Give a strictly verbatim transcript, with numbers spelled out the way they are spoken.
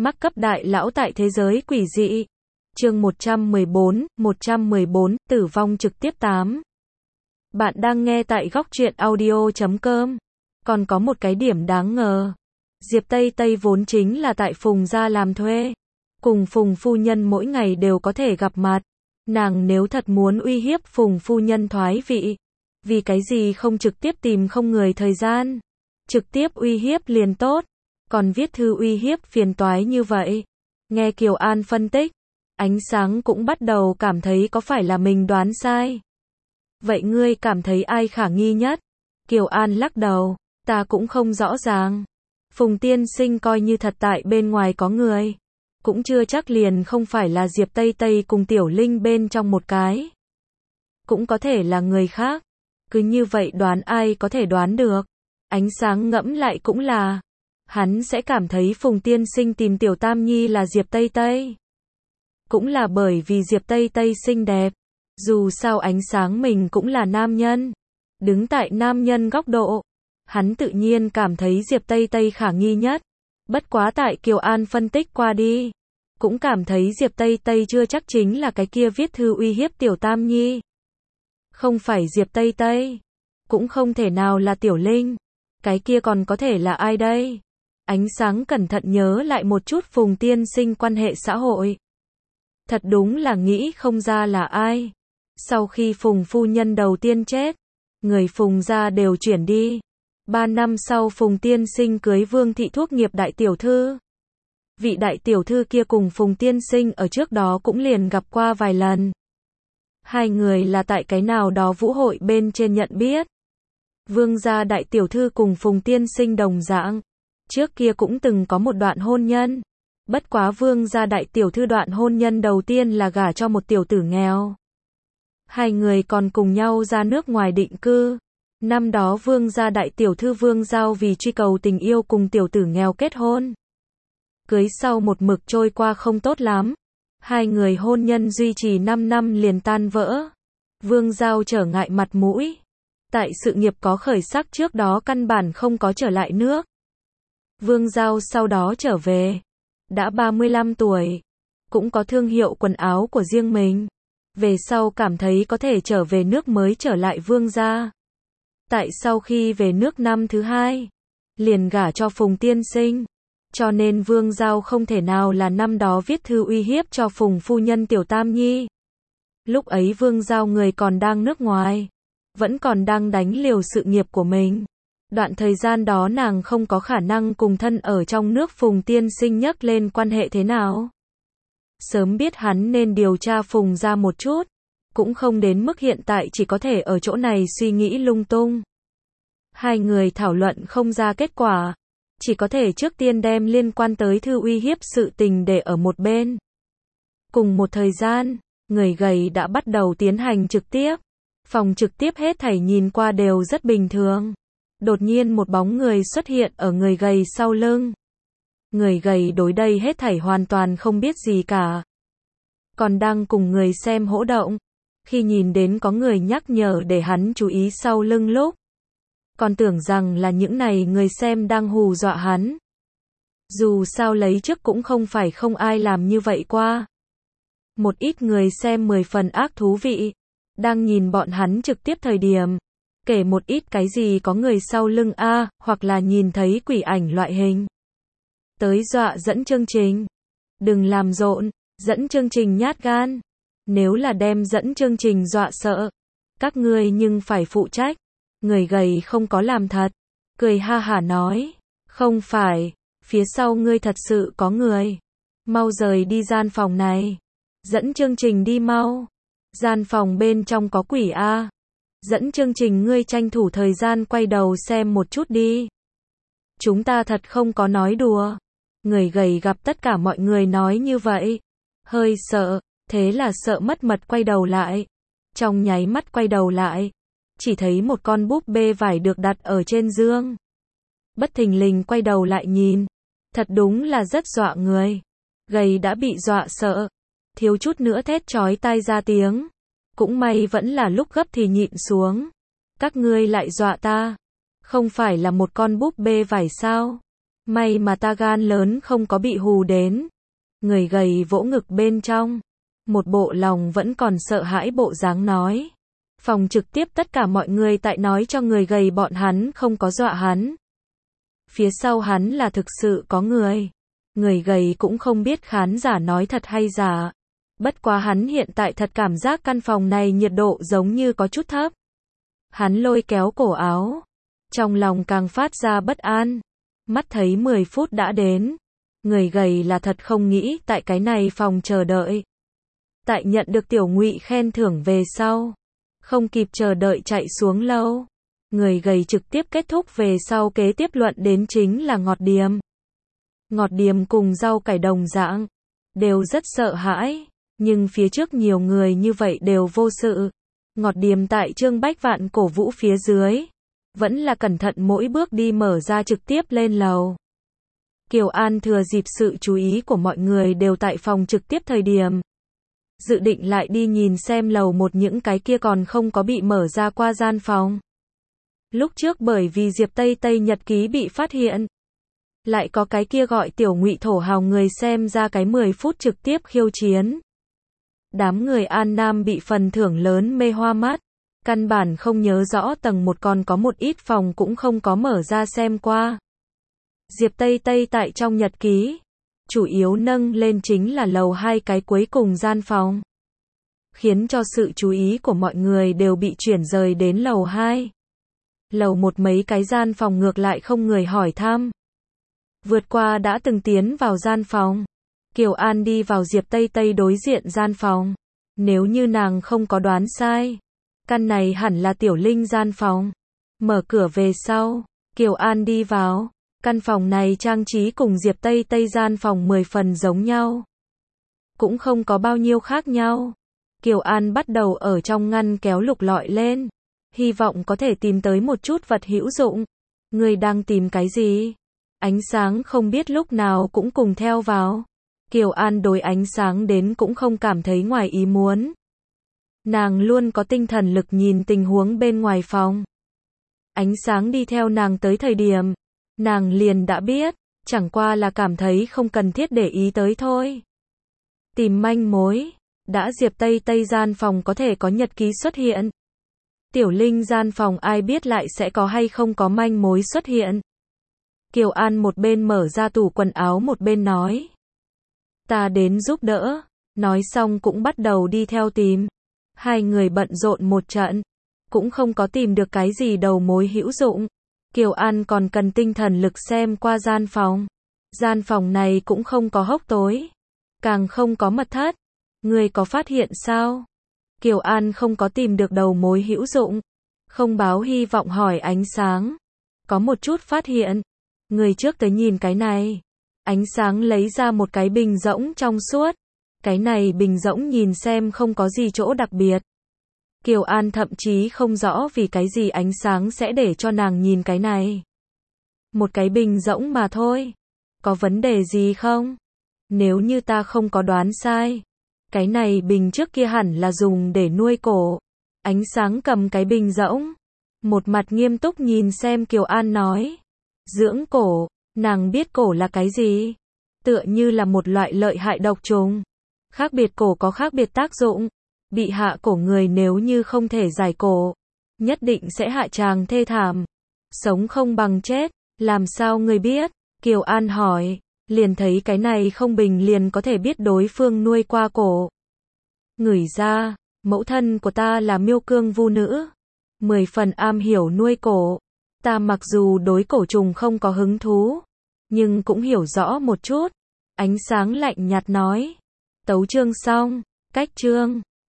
Mắc cấp đại lão tại thế giới quỷ dị. Chương một trăm mười bốn, một trăm mười bốn, tử vong trực tiếp tám. Bạn đang nghe tại góc truyện audio chấm com. Còn có một cái điểm đáng ngờ. Diệp Tây Tây vốn chính là tại Phùng gia làm thuê. Cùng Phùng phu nhân mỗi ngày đều có thể gặp mặt. Nàng nếu thật muốn uy hiếp Phùng phu nhân thoái vị. Vì cái gì không trực tiếp tìm không người thời gian. Trực tiếp uy hiếp liền tốt. Còn viết thư uy hiếp phiền toái như vậy. Nghe Kiều An phân tích. Ánh Sáng cũng bắt đầu cảm thấy có phải là mình đoán sai. Vậy ngươi cảm thấy ai khả nghi nhất? Kiều An lắc đầu. Ta cũng không rõ ràng. Phùng tiên sinh coi như thật tại bên ngoài có người. Cũng chưa chắc liền không phải là Diệp Tây Tây cùng Tiểu Linh bên trong một cái. Cũng có thể là người khác. Cứ như vậy đoán ai có thể đoán được. Ánh Sáng ngẫm lại cũng là. Hắn sẽ cảm thấy Phùng tiên sinh tìm Tiểu Tam Nhi là Diệp Tây Tây. Cũng là bởi vì Diệp Tây Tây xinh đẹp. Dù sao Ánh Sáng mình cũng là nam nhân. Đứng tại nam nhân góc độ. Hắn tự nhiên cảm thấy Diệp Tây Tây khả nghi nhất. Bất quá tại Kiều An phân tích qua đi. Cũng cảm thấy Diệp Tây Tây chưa chắc chính là cái kia viết thư uy hiếp Tiểu Tam Nhi. Không phải Diệp Tây Tây. Cũng không thể nào là Tiểu Linh. Cái kia còn có thể là ai đây? Ánh Sáng cẩn thận nhớ lại một chút Phùng tiên sinh quan hệ xã hội. Thật đúng là nghĩ không ra là ai. Sau khi Phùng phu nhân đầu tiên chết, người Phùng gia đều chuyển đi. Ba năm sau Phùng tiên sinh cưới Vương thị thuốc nghiệp đại tiểu thư. Vị đại tiểu thư kia cùng Phùng tiên sinh ở trước đó cũng liền gặp qua vài lần. Hai người là tại cái nào đó vũ hội bên trên nhận biết. Vương gia đại tiểu thư cùng Phùng tiên sinh đồng dạng. Trước kia cũng từng có một đoạn hôn nhân. Bất quá Vương gia đại tiểu thư đoạn hôn nhân đầu tiên là gả cho một tiểu tử nghèo. Hai người còn cùng nhau ra nước ngoài định cư. Năm đó Vương gia đại tiểu thư Vương Giao vì truy cầu tình yêu cùng tiểu tử nghèo kết hôn. Cưới sau một mực trôi qua không tốt lắm. Hai người hôn nhân duy trì năm năm liền tan vỡ. Vương Giao trở ngại mặt mũi. Tại sự nghiệp có khởi sắc trước đó căn bản không có trở lại nước. Vương Giao sau đó trở về. Đã ba mươi lăm tuổi. Cũng có thương hiệu quần áo của riêng mình. Về sau cảm thấy có thể trở về nước mới trở lại Vương gia. Tại sau khi về nước năm thứ hai. Liền gả cho Phùng tiên sinh. Cho nên Vương Giao không thể nào là năm đó viết thư uy hiếp cho Phùng phu nhân Tiểu Tam Nhi. Lúc ấy Vương Giao người còn đang nước ngoài. Vẫn còn đang đánh liều sự nghiệp của mình. Đoạn thời gian đó nàng không có khả năng cùng thân ở trong nước Phùng tiên sinh nhắc lên quan hệ thế nào. Sớm biết hắn nên điều tra Phùng ra một chút. Cũng không đến mức hiện tại chỉ có thể ở chỗ này suy nghĩ lung tung. Hai người thảo luận không ra kết quả. Chỉ có thể trước tiên đem liên quan tới thư uy hiếp sự tình để ở một bên. Cùng một thời gian, người gầy đã bắt đầu tiến hành trực tiếp. Phòng trực tiếp hết thảy nhìn qua đều rất bình thường. Đột nhiên một bóng người xuất hiện ở người gầy sau lưng. Người gầy đối đây hết thảy hoàn toàn không biết gì cả. Còn đang cùng người xem hỗ động. Khi nhìn đến có người nhắc nhở để hắn chú ý sau lưng lúc. Còn tưởng rằng là những này người xem đang hù dọa hắn. Dù sao lấy trước cũng không phải không ai làm như vậy qua. Một ít người xem mười phần ác thú vị. Đang nhìn bọn hắn trực tiếp thời điểm. Kể một ít cái gì có người sau lưng a, hoặc là nhìn thấy quỷ ảnh loại hình. Tới dọa dẫn chương trình. Đừng làm rộn, dẫn chương trình nhát gan. Nếu là đem dẫn chương trình dọa sợ. Các ngươi nhưng phải phụ trách. Người gầy không có làm thật. Cười ha hả nói. Không phải, phía sau ngươi thật sự có người. Mau rời đi gian phòng này. Dẫn chương trình đi mau. Gian phòng bên trong có quỷ a. Dẫn chương trình ngươi tranh thủ thời gian quay đầu xem một chút đi. Chúng ta thật không có nói đùa. Người gầy gặp tất cả mọi người nói như vậy. Hơi sợ, thế là sợ mất mật quay đầu lại. Trong nháy mắt quay đầu lại. Chỉ thấy một con búp bê vải được đặt ở trên giường. Bất thình lình quay đầu lại nhìn. Thật đúng là rất dọa người. Gầy đã bị dọa sợ. Thiếu chút nữa thét chói tai ra tiếng. Cũng may vẫn là lúc gấp thì nhịn xuống. Các ngươi lại dọa ta. Không phải là một con búp bê vải sao? May mà ta gan lớn không có bị hù đến. Người gầy vỗ ngực bên trong. Một bộ lòng vẫn còn sợ hãi bộ dáng nói. Phòng trực tiếp tất cả mọi người tại nói cho người gầy bọn hắn không có dọa hắn. Phía sau hắn là thực sự có người. Người gầy cũng không biết khán giả nói thật hay giả. Bất quá hắn hiện tại thật cảm giác căn phòng này nhiệt độ giống như có chút thấp. Hắn lôi kéo cổ áo. Trong lòng càng phát ra bất an. Mắt thấy mười phút đã đến. Người gầy là thật không nghĩ tại cái này phòng chờ đợi. Tại nhận được Tiểu Ngụy khen thưởng về sau. Không kịp chờ đợi chạy xuống lâu. Người gầy trực tiếp kết thúc về sau kế tiếp luận đến chính là ngọt điềm. Ngọt điềm cùng rau cải đồng dạng. Đều rất sợ hãi. Nhưng phía trước nhiều người như vậy đều vô sự. Ngọt điềm tại Trương Bách Vạn cổ vũ phía dưới. Vẫn là cẩn thận mỗi bước đi mở ra trực tiếp lên lầu. Kiều An thừa dịp sự chú ý của mọi người đều tại phòng trực tiếp thời điểm. Dự định lại đi nhìn xem lầu một những cái kia còn không có bị mở ra qua gian phòng. Lúc trước bởi vì Diệp Tây Tây nhật ký bị phát hiện. Lại có cái kia gọi Tiểu Ngụy thổ hào người xem ra cái mười phút trực tiếp khiêu chiến. Đám người An Nam bị phần thưởng lớn mê hoa mắt. Căn bản không nhớ rõ tầng một còn có một ít phòng cũng không có mở ra xem qua. Diệp Tây Tây tại trong nhật ký. Chủ yếu nâng lên chính là lầu hai cái cuối cùng gian phòng. Khiến cho sự chú ý của mọi người đều bị chuyển rời đến lầu hai. Lầu một mấy cái gian phòng ngược lại không người hỏi thăm. Vượt qua đã từng tiến vào gian phòng. Kiều An đi vào Diệp Tây Tây đối diện gian phòng. Nếu như nàng không có đoán sai. Căn này hẳn là Tiểu Linh gian phòng. Mở cửa về sau. Kiều An đi vào. Căn phòng này trang trí cùng Diệp Tây Tây gian phòng mười phần giống nhau. Cũng không có bao nhiêu khác nhau. Kiều An bắt đầu ở trong ngăn kéo lục lọi lên. Hy vọng có thể tìm tới một chút vật hữu dụng. Người đang tìm cái gì? Ánh sáng không biết lúc nào cũng cùng theo vào. Kiều An đối ánh sáng đến cũng không cảm thấy ngoài ý muốn. Nàng luôn có tinh thần lực nhìn tình huống bên ngoài phòng. Ánh sáng đi theo nàng tới thời điểm. Nàng liền đã biết. Chẳng qua là cảm thấy không cần thiết để ý tới thôi. Tìm manh mối. Đã Diệp Tây Tây gian phòng có thể có nhật ký xuất hiện. Tiểu Linh gian phòng ai biết lại sẽ có hay không có manh mối xuất hiện. Kiều An một bên mở ra tủ quần áo một bên nói. Ta đến giúp đỡ. Nói xong cũng bắt đầu đi theo tìm. Hai người bận rộn một trận. Cũng không có tìm được cái gì đầu mối hữu dụng. Kiều An còn cần tinh thần lực xem qua gian phòng. Gian phòng này cũng không có hốc tối. Càng không có mật thất. Người có phát hiện sao? Kiều An không có tìm được đầu mối hữu dụng. Không báo hy vọng hỏi ánh sáng. Có một chút phát hiện. Người trước tới nhìn cái này. Ánh sáng lấy ra một cái bình rỗng trong suốt. Cái này bình rỗng nhìn xem không có gì chỗ đặc biệt. Kiều An thậm chí không rõ vì cái gì ánh sáng sẽ để cho nàng nhìn cái này. Một cái bình rỗng mà thôi. Có vấn đề gì không? Nếu như ta không có đoán sai. Cái này bình trước kia hẳn là dùng để nuôi cổ. Ánh sáng cầm cái bình rỗng. Một mặt nghiêm túc nhìn xem Kiều An nói. Dưỡng cổ. Nàng biết cổ là cái gì? Tựa như là một loại lợi hại độc trùng. Khác biệt cổ có khác biệt tác dụng. Bị hạ cổ người nếu như không thể giải cổ. Nhất định sẽ hạ tràng thê thảm. Sống không bằng chết. Làm sao người biết? Kiều An hỏi. Liền thấy cái này không bình liền có thể biết đối phương nuôi qua cổ. Ngửi ra. Mẫu thân của ta là miêu cương vu nữ. Mười phần am hiểu nuôi cổ. Ta mặc dù đối cổ trùng không có hứng thú. Nhưng cũng hiểu rõ một chút. Ánh sáng lạnh nhạt nói. Tấu chương xong. Cách chương.